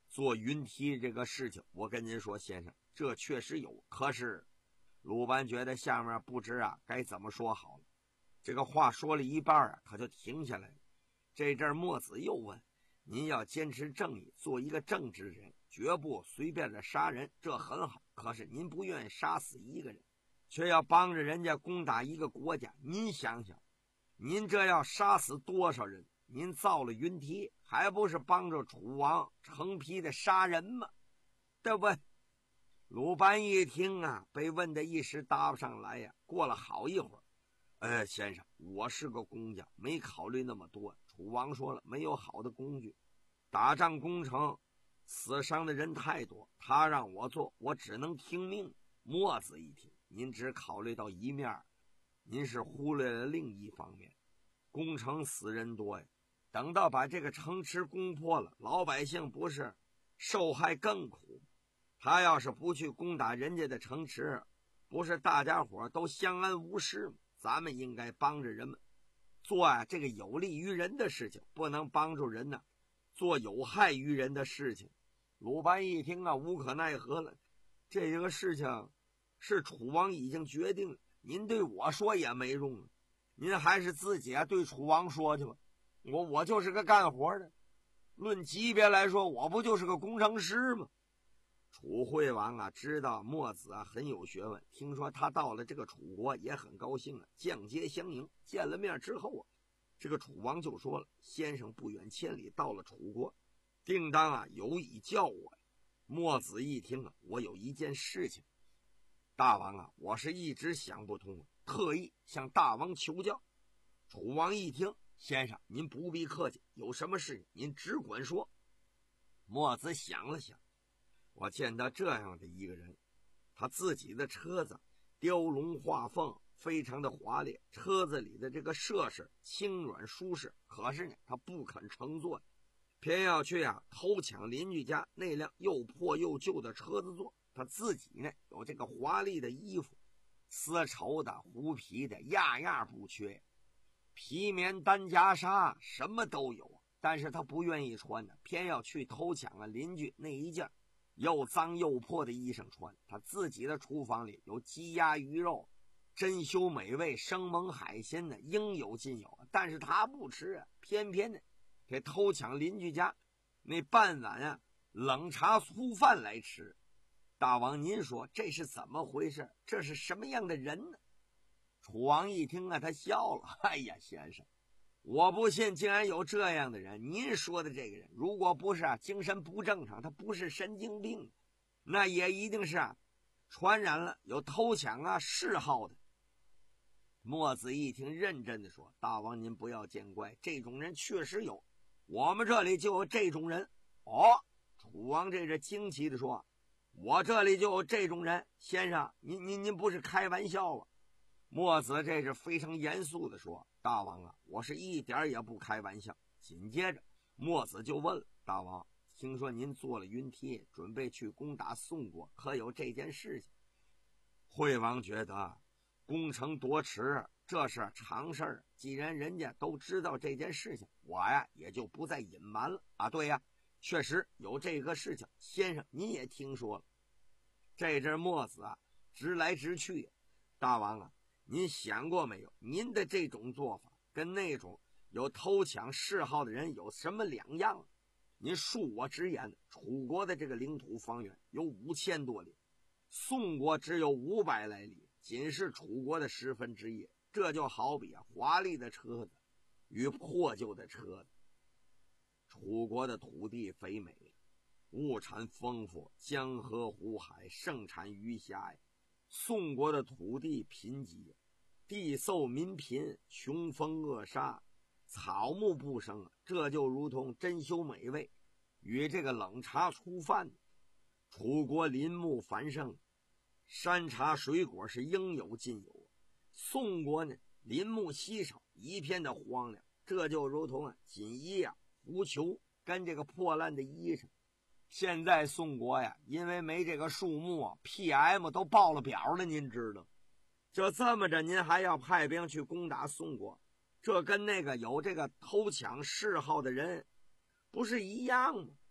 做云梯这个事情，我跟您说，先生，这确实有。可是鲁班觉得下面不知啊该怎么说好了。这个话说了一半啊，他就停下来了。这阵墨子又问：您要坚持正义，做一个正直人，绝不随便的杀人，这很好。可是您不愿意杀死一个人，却要帮着人家攻打一个国家，您想想，您这要杀死多少人？您造了云梯，还不是帮着楚王成批的杀人吗？对不？鲁班一听啊，被问的一时答不上来呀。过了好一会儿，呃，先生，我是个工匠，没考虑那么多。楚王说了，没有好的工具，打仗攻城，死伤的人太多，他让我做，我只能听命。墨子一听，您只考虑到一面，您是忽略了另一方面。攻城死人多呀，等到把这个城池攻破了，老百姓不是受害更苦？他要是不去攻打人家的城池，不是大家伙都相安无事吗？咱们应该帮着人们做啊这个有利于人的事情，不能帮助人呢做有害于人的事情。鲁班一听啊，无可奈何了。这个事情是楚王已经决定了，您对我说也没用了，您还是自己啊对楚王说去吧。我我就是个干活的，论级别来说，我不就是个工程师吗？楚惠王啊，知道墨子啊很有学问，听说他到了这个楚国也很高兴啊，降阶相迎。见了面之后啊，这个楚王就说了：“先生不远千里到了楚国，定当啊有意叫我呀。”墨子一听啊，我有一件事情，大王啊，我是一直想不通，特意向大王求教。楚王一听，先生您不必客气，有什么事您只管说。墨子想了想，我见到这样的一个人，他自己的车子雕龙画凤，非常的华丽，车子里的这个设施轻软舒适，可是呢他不肯乘坐，偏要去啊偷抢邻居家那辆又破又旧的车子坐。他自己呢有这个华丽的衣服，丝绸的狐皮的样样不缺，皮棉单袈裟什么都有，但是他不愿意穿呢，偏要去偷抢啊邻居那一件又脏又破的衣裳穿。他自己的厨房里有鸡鸭鱼肉，珍馐美味，生猛海鲜呢应有尽有，但是他不吃啊，偏偏呢给偷抢邻居家那半碗啊冷茶粗饭来吃。大王您说这是怎么回事？这是什么样的人呢？楚王一听啊，他笑了，哎呀先生，我不信竟然有这样的人。您说的这个人如果不是啊精神不正常，他不是神经病，那也一定是啊传染了有偷抢啊嗜好的。墨子一听认真的说，大王您不要见怪，这种人确实有，我们这里就有这种人。哦，楚王这是惊奇的说，我这里就有这种人，先生您您您不是开玩笑吧？墨子这是非常严肃的说，大王啊，我是一点也不开玩笑。紧接着墨子就问了，大王，听说您做了云梯，准备去攻打宋国，可有这件事情？惠王觉得攻城夺池这是常事儿，既然人家都知道这件事情，我呀也就不再隐瞒了啊。对呀，确实有这个事情，先生您也听说了。这阵墨子啊直来直去，大王啊，您想过没有，您的这种做法跟那种有偷抢嗜好的人有什么两样？您恕我直言，楚国的这个领土方圆有五千多里，宋国只有五百来里，仅是楚国的十分之一。这就好比啊华丽的车子与破旧的车子。楚国的土地肥美，物产丰富，江河湖海，盛产鱼虾呀。宋国的土地贫瘠，地瘦民贫，穷风恶沙，草木不生，这就如同珍馐美味与这个冷茶粗饭。楚国林木繁盛，山茶水果是应有尽有。宋国呢林木稀少，一片的荒凉，这就如同啊锦衣啊狐裘跟这个破烂的衣裳。现在宋国呀，因为没这个树木啊 P M 都爆了表了，您知道，就这么着您还要派兵去攻打宋国，这跟那个有这个偷抢嗜好的人不是一样吗？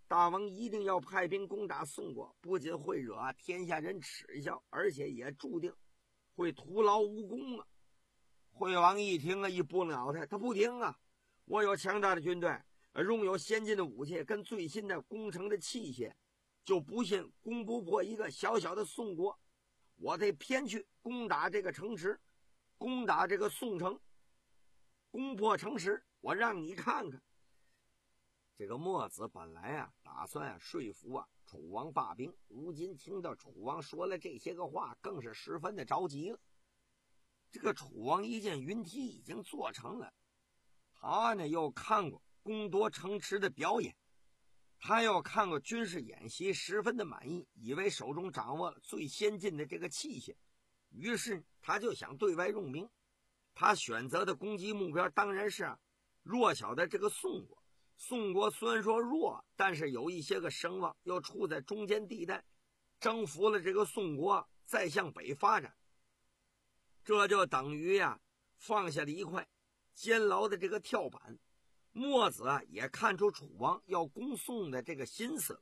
大王一定要派兵攻打宋国，不仅会惹天下人耻笑，而且也注定会徒劳无功啊！惠王一听啊，一拨脑袋，他不听啊！我有强大的军队，拥有先进的武器跟最新的工程的器械，就不信攻不破一个小小的宋国。我得偏去攻打这个城池，攻打这个宋城，攻破城池，我让你看看。这个墨子本来啊打算啊说服啊楚王罢兵，如今听到楚王说了这些个话，更是十分的着急了。这个楚王一见云梯已经做成了，他呢又看过攻夺城池的表演，他又看过军事演习，十分的满意，以为手中掌握了最先进的这个器械，于是他就想对外用兵。他选择的攻击目标当然是啊弱小的这个宋国。宋国虽然说弱，但是有一些个声望，又处在中间地带，征服了这个宋国，再向北发展，这就等于呀放下了一块监牢的这个跳板。墨子啊也看出楚王要攻宋的这个心思。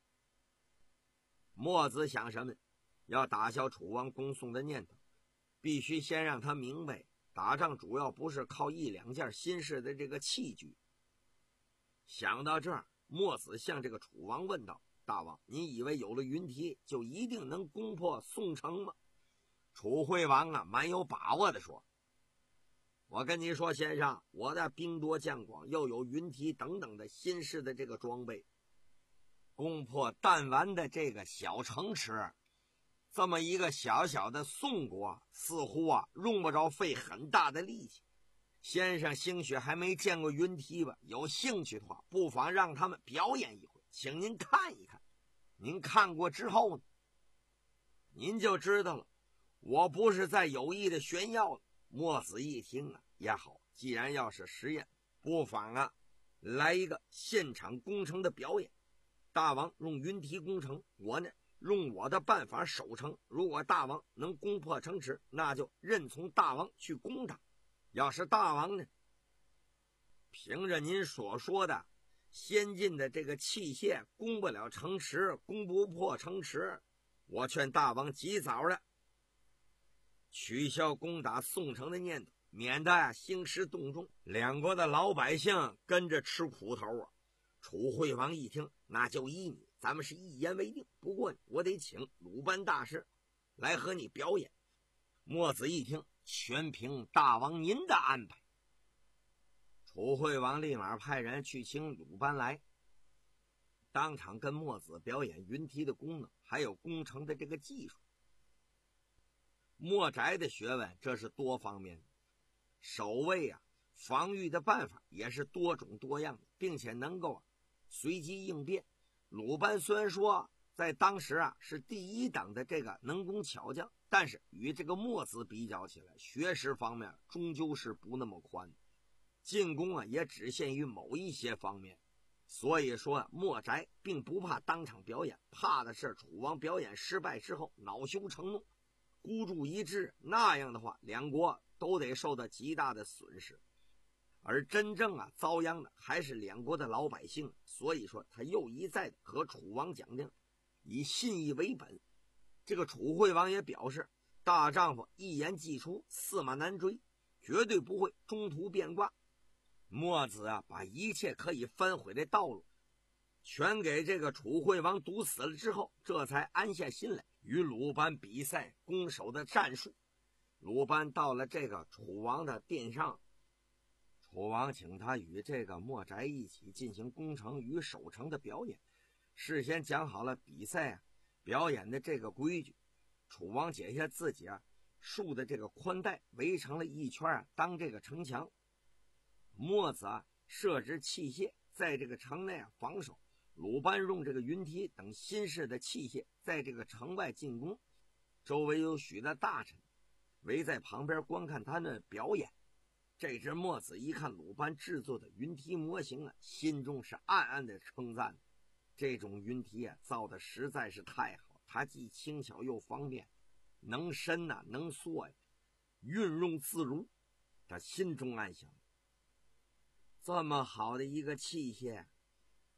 墨子想什么？要打消楚王攻宋的念头，必须先让他明白，打仗主要不是靠一两件新式的这个器具。想到这儿，墨子向这个楚王问道：大王，你以为有了云梯就一定能攻破宋城吗？楚惠王啊蛮有把握的说：我跟你说，先生，我的兵多将广，又有云梯等等的新式的这个装备，攻破弹丸的这个小城池，这么一个小小的宋国，似乎啊用不着费很大的力气。先生兴许还没见过云梯吧？有兴趣的话，不妨让他们表演一回，请您看一看。您看过之后呢，您就知道了，我不是在有意的炫耀了。墨子一听啊，也好，既然要是实验，不妨啊来一个现场攻城的表演。大王用云梯攻城，我呢用我的办法守城。如果大王能攻破城池，那就任从大王去攻打。要是大王呢，凭着您所说的先进的这个器械，攻不了城池，攻不破城池，我劝大王及早的取消攻打宋城的念头，免得啊兴师动众，两国的老百姓跟着吃苦头啊。楚惠王一听，那就依你，咱们是一言为定。不过我得请鲁班大师来和你表演。墨子一听，全凭大王您的安排。楚惠王立马派人去请鲁班来，当场跟墨子表演云梯的功能，还有攻城的这个技术。墨翟的学问这是多方面的，守卫啊防御的办法也是多种多样的，并且能够啊随机应变。鲁班虽然说在当时啊是第一等的这个能工巧匠，但是与这个墨子比较起来，学识方面终究是不那么宽，进攻啊也只限于某一些方面。所以说墨翟并不怕当场表演，怕的是楚王表演失败之后恼羞成怒，孤注一掷，那样的话两国都得受到极大的损失，而真正啊遭殃的还是两国的老百姓。所以说他又一再的和楚王讲定，以信义为本。这个楚惠王也表示，大丈夫一言既出，驷马难追，绝对不会中途变卦。墨子啊把一切可以反悔的道路全给这个楚惠王堵死了之后，这才安下心来与鲁班比赛攻守的战术。鲁班到了这个楚王的殿上，楚王请他与这个墨翟一起进行攻城与守城的表演，事先讲好了比赛啊表演的这个规矩。楚王解下自己啊竖的这个宽带，围成了一圈啊当这个城墙。墨子啊设置器械在这个城内啊防守，鲁班用这个云梯等新式的器械在这个城外进攻。周围有许多大臣围在旁边观看他们表演。这只墨子一看鲁班制作的云梯模型啊，心中是暗暗的称赞，这种云梯啊造的实在是太好，它既轻巧又方便，能伸啊能缩呀、啊，运用自如。他心中暗想，这么好的一个器械，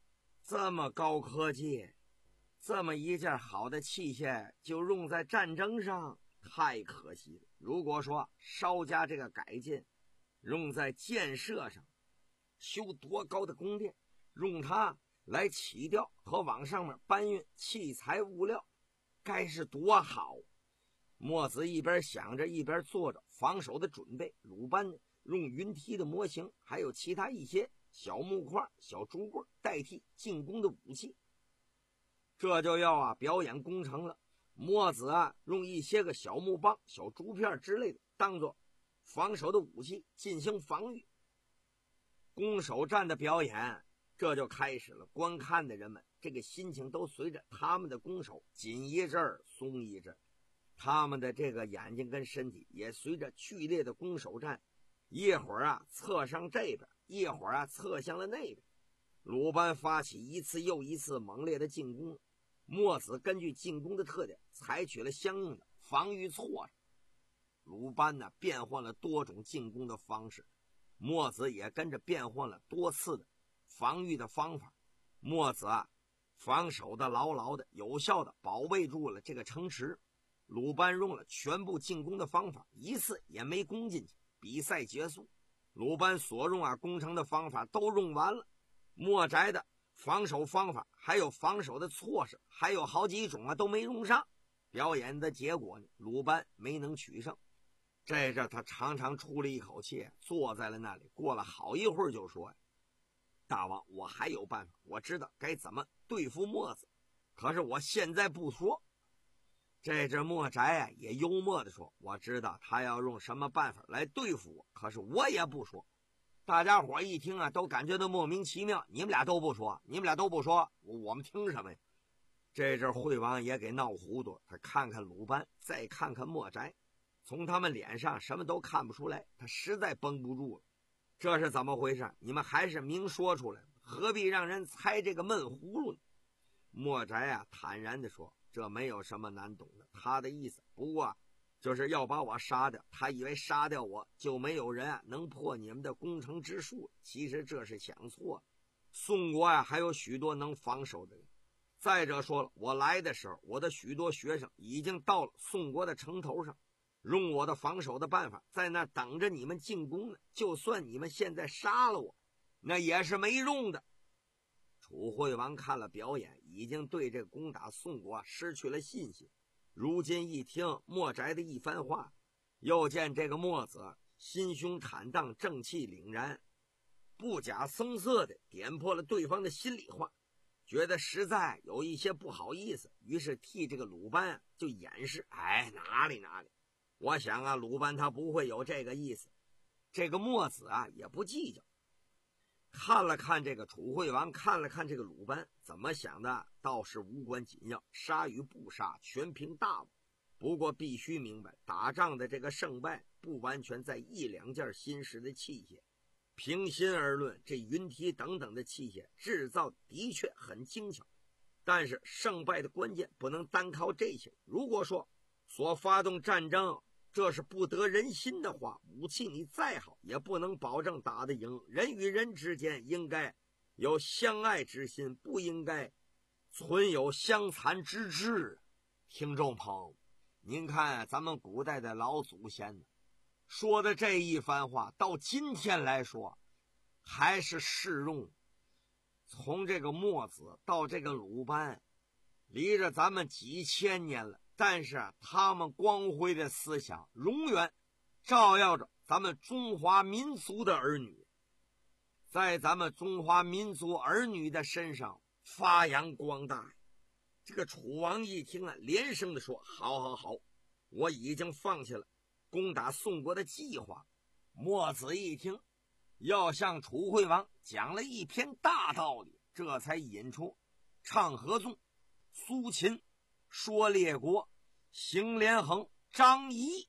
这么高科技，这么一件好的器械就用在战争上，太可惜了。如果说稍加这个改进，用在建设上，修多高的宫殿，用它来起吊和往上面搬运器材物料，该是多好。墨子一边想着，一边做着防守的准备。鲁班呢，用云梯的模型还有其他一些小木块、小竹棍代替进攻的武器。这就要啊表演攻城了。墨子啊用一些个小木棒、小竹片之类的当做防守的武器进行防御。攻守战的表演这就开始了。观看的人们这个心情都随着他们的攻守紧一阵儿松一阵儿，他们的这个眼睛跟身体也随着剧烈的攻守战，一会儿啊侧向这边，一会儿啊侧向了那边。鲁班发起一次又一次猛烈的进攻，墨子根据进攻的特点采取了相应的防御措施。鲁班呢变换了多种进攻的方式，墨子也跟着变换了多次的防御的方法。墨子啊防守的牢牢的，有效的保卫住了这个城池。鲁班用了全部进攻的方法，一次也没攻进去。比赛结束，鲁班所用啊攻城的方法都用完了。墨翟的防守方法还有防守的措施还有好几种啊都没用上。表演的结果呢，鲁班没能取胜。这阵他长长出了一口气，坐在了那里。过了好一会儿就说：“大王，我还有办法，我知道该怎么对付墨子，可是我现在不说。”这阵墨翟啊也幽默地说：“我知道他要用什么办法来对付我，可是我也不说。”大家伙一听啊，都感觉到莫名其妙。你们俩都不说，你们俩都不说，我们听什么呀？这阵惠王也给闹糊涂，他看看鲁班，再看看墨翟，从他们脸上什么都看不出来，他实在绷不住了。这是怎么回事？你们还是明说出来，何必让人猜这个闷葫芦呢？墨翟啊坦然地说：“这没有什么难懂的，他的意思不过就是要把我杀掉，他以为杀掉我就没有人啊能破你们的攻城之术，其实这是想错了。宋国啊还有许多能防守的人。再者说了，我来的时候，我的许多学生已经到了宋国的城头上，用我的防守的办法在那等着你们进攻呢。就算你们现在杀了我，那也是没用的。”楚惠王看了表演，已经对这个攻打宋国失去了信心。如今一听墨翟的一番话，又见这个墨子心胸坦荡，正气凛然，不假声色地点破了对方的心里话，觉得实在有一些不好意思，于是替这个鲁班、啊、就掩饰：“哎，哪里哪里，我想啊，鲁班他不会有这个意思。”这个墨子啊也不计较，看了看这个楚惠王，看了看这个鲁班，怎么想的倒是无关紧要，杀与不杀全凭大王。不过必须明白，打仗的这个胜败不完全在一两件新式的器械。平心而论，这云梯等等的器械制造的确很精巧，但是胜败的关键不能单靠这些。如果说所发动战争这是不得人心的话，武器你再好也不能保证打得赢。人与人之间应该有相爱之心，不应该存有相残之志。听众朋友，您看咱们古代的老祖先呢说的这一番话，到今天来说还是适用。从这个墨子到这个鲁班，离着咱们几千年了，但是他们光辉的思想永远照耀着咱们中华民族的儿女，在咱们中华民族儿女的身上发扬光大。这个楚王一听啊，连声的说：“好好好，我已经放弃了攻打宋国的计划。”墨子一听，要向楚惠王讲了一篇大道理，这才引出唱合纵、苏秦、说列国、邢连横、张仪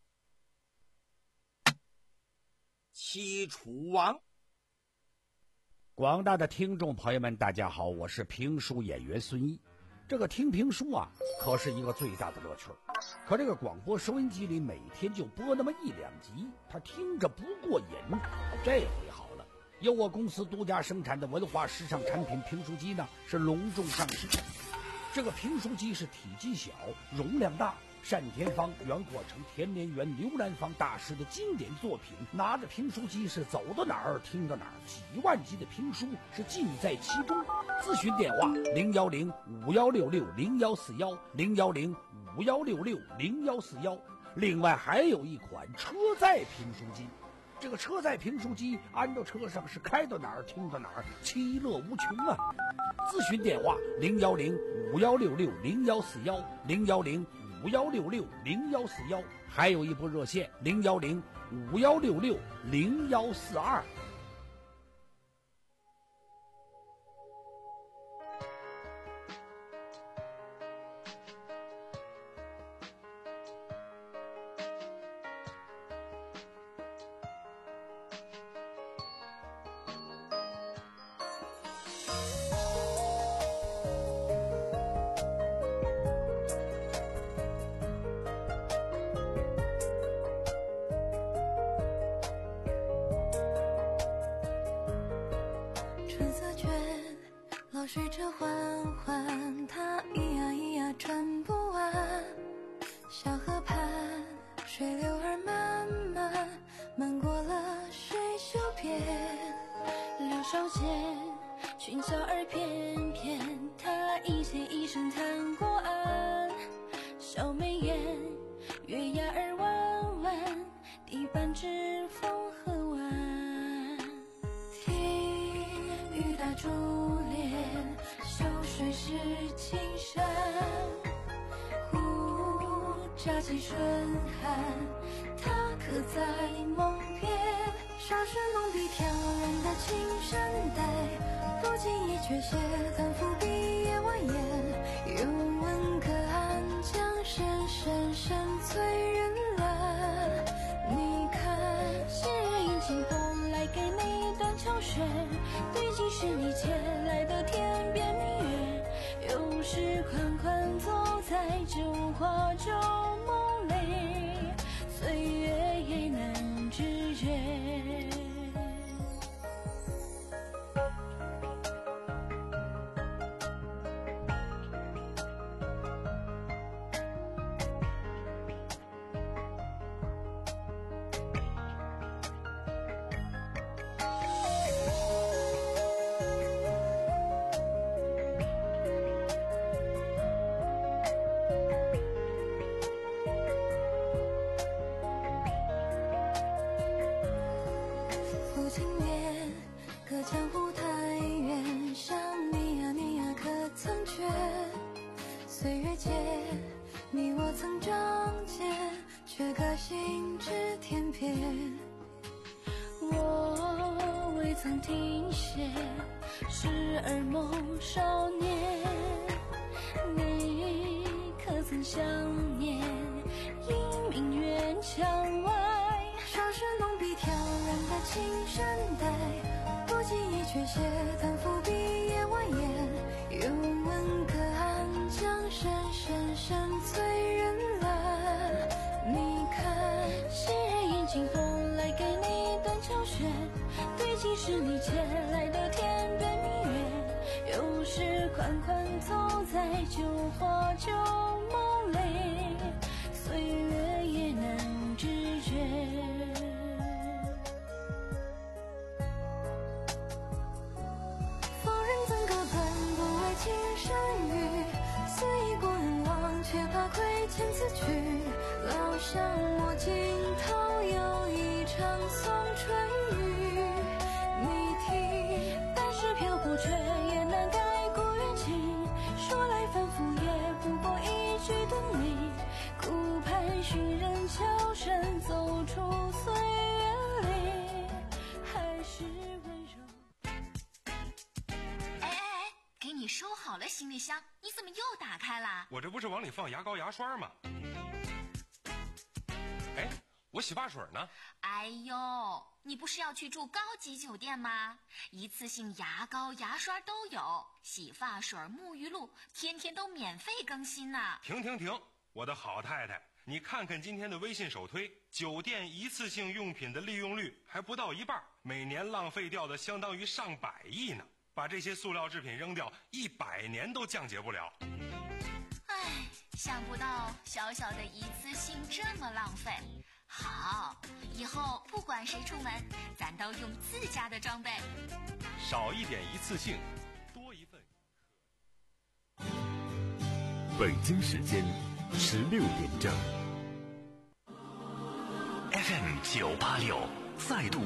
七楚王。 广大的听众朋友们，大家好，我是评书演员孙一。这个听评书啊，可是一个最大的乐趣。可这个广播收音机里每天就播那么一两集，他听着不过瘾。这回好了， 由我公司独家生产的文化时尚产品评书机呢是隆重上市。这个评书机是体积小，容量大，单田芳、袁国成、田连元、刘兰芳大师的经典作品，拿着评书机是走到哪儿听到哪儿，几万集的评书是尽在其中。咨询电话零幺零五幺六六零幺四幺零幺零五幺六六零幺四幺。另外还有一款车载评书机，这个车载评书机安到车上是开到哪儿听到哪儿，其乐无穷啊！咨询电话零幺零五幺六六零幺四幺零幺零五幺六六零幺四幺，还有一部热线零幺零五幺六六零幺四二。 流水着缓缓，它咿呀咿呀转不完。小河畔，水流儿漫漫，漫过了水袖边。柳梢间，裙角儿翩翩，它一线一声弹过岸。小眉眼，月牙儿弯弯，堤畔指风河湾。听雨打珠帘，秀水是青山。呼，乍起春寒，它刻在梦边。少时浓笔挑染的青山黛，不经意却写叹伏笔夜蜿蜒。用问可安，江山深深催人懒。你看，昔日殷勤风来给你断桥雪，对镜是你借来的天边明月。有时款款走在旧画旧梦里，岁月也难知觉。江湖太远，想你呀你呀可曾觉？岁月间，你我曾仗剑，却各行至天边。我未曾停歇，时而梦少年。你可曾想念？因明月墙外，少时浓笔挑染的青山黛。不经意却写叹伏笔夜蜿蜒，用问可安，江山深深催人懒。你看，昔日殷勤风来给你断桥雪，对镜是你借来的天边明月。有时款款走在旧画旧梦里，岁月也难知觉。青山雨，肆意故人望，却怕亏欠此曲。老巷莫惊涛，有一场送春雨。你听，但是漂泊却也难改故园情。说来反复也不过一句等你。顾盼寻人桥山，走出岁月里，还是温柔。 你收好了行李箱，你怎么又打开了？ 我这不是往里放牙膏牙刷吗？哎，我洗发水呢？ 哎呦，你不是要去住高级酒店吗？一次性牙膏牙刷都有，洗发水沐浴露天天都免费更新呢。 停停停，我的好太太， 你看看今天的微信首推，酒店一次性用品的利用率还不到一半，每年浪费掉的相当于上百亿呢。把这些塑料制品扔掉，一百年都降解不了。 唉，想不到小小的一次性这么浪费。好，以后不管谁出门，咱都用自家的装备。 少一点一次性，多一份。 北京时间十六点整。 F M 九八六再度